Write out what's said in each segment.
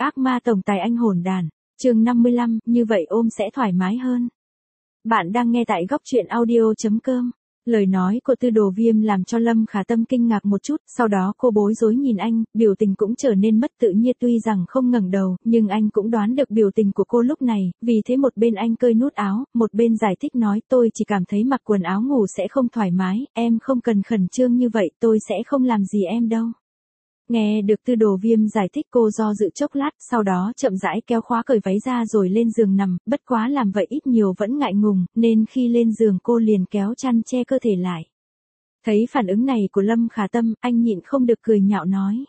ác ma tổng tài anh hỗn đàn. Chương 55, như vậy ôm sẽ thoải mái hơn. Bạn đang nghe tại góc truyện audio.com. Lời nói của Tư Đồ Viêm làm cho Lâm Khả Tâm kinh ngạc một chút, sau đó cô bối rối nhìn anh, biểu tình cũng trở nên mất tự nhiên, tuy rằng không ngẩng đầu, nhưng anh cũng đoán được biểu tình của cô lúc này, vì thế một bên anh cởi nút áo, một bên giải thích nói tôi chỉ cảm thấy mặc quần áo ngủ sẽ không thoải mái, em không cần khẩn trương như vậy, tôi sẽ không làm gì em đâu. Nghe được Tư Đồ Viêm giải thích, cô do dự chốc lát, sau đó chậm rãi kéo khóa cởi váy ra rồi lên giường nằm, bất quá làm vậy ít nhiều vẫn ngại ngùng, nên khi lên giường cô liền kéo chăn che cơ thể lại. Thấy phản ứng này của Lâm Khả Tâm, anh nhịn không được cười nhạo nói.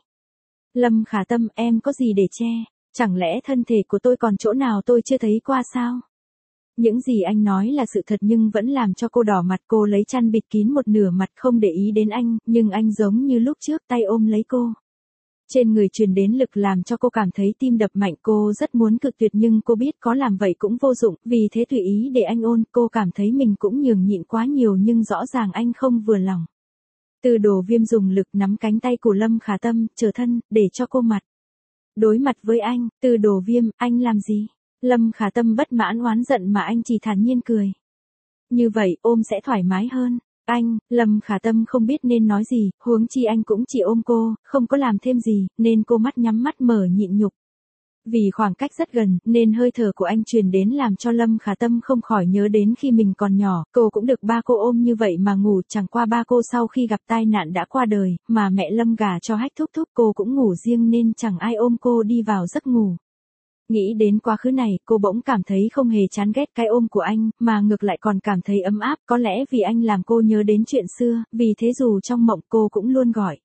Lâm Khả Tâm, em có gì để che? Chẳng lẽ thân thể của tôi còn chỗ nào tôi chưa thấy qua sao? Những gì anh nói là sự thật nhưng vẫn làm cho cô đỏ mặt, cô lấy chăn bịt kín một nửa mặt không để ý đến anh, nhưng anh giống như lúc trước tay ôm lấy cô. Trên người truyền đến lực làm cho cô cảm thấy tim đập mạnh, cô rất muốn cự tuyệt nhưng cô biết có làm vậy cũng vô dụng, vì thế tùy ý để anh ôm, cô cảm thấy mình cũng nhường nhịn quá nhiều nhưng rõ ràng anh không vừa lòng. Tư Đồ Viêm dùng lực nắm cánh tay của Lâm Khả Tâm, trở thân, để cho cô mặt. Đối mặt với anh, Tư Đồ Viêm, anh làm gì? Lâm Khả Tâm bất mãn oán giận mà anh chỉ thản nhiên cười. Như vậy, ôm sẽ thoải mái hơn. Anh, Lâm Khả Tâm không biết nên nói gì, huống chi anh cũng chỉ ôm cô, không có làm thêm gì, nên cô mắt nhắm mắt mở nhịn nhục. Vì khoảng cách rất gần, nên hơi thở của anh truyền đến làm cho Lâm Khả Tâm không khỏi nhớ đến khi mình còn nhỏ, cô cũng được ba cô ôm như vậy mà ngủ, chẳng qua ba cô sau khi gặp tai nạn đã qua đời, mà mẹ Lâm gả cho Hách thúc thúc, cô cũng ngủ riêng nên chẳng ai ôm cô đi vào giấc ngủ. Nghĩ đến quá khứ này, cô bỗng cảm thấy không hề chán ghét cái ôm của anh, mà ngược lại còn cảm thấy ấm áp, có lẽ vì anh làm cô nhớ đến chuyện xưa, vì thế dù trong mộng cô cũng luôn gọi.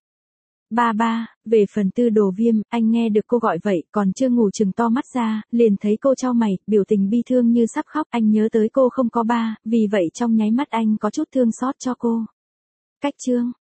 Ba ba, về phần Tư Đồ Viêm, anh nghe được cô gọi vậy, còn chưa ngủ chừng to mắt ra, liền thấy cô chau mày, biểu tình bi thương như sắp khóc, anh nhớ tới cô không có ba, vì vậy trong nháy mắt anh có chút thương xót cho cô. Cách chương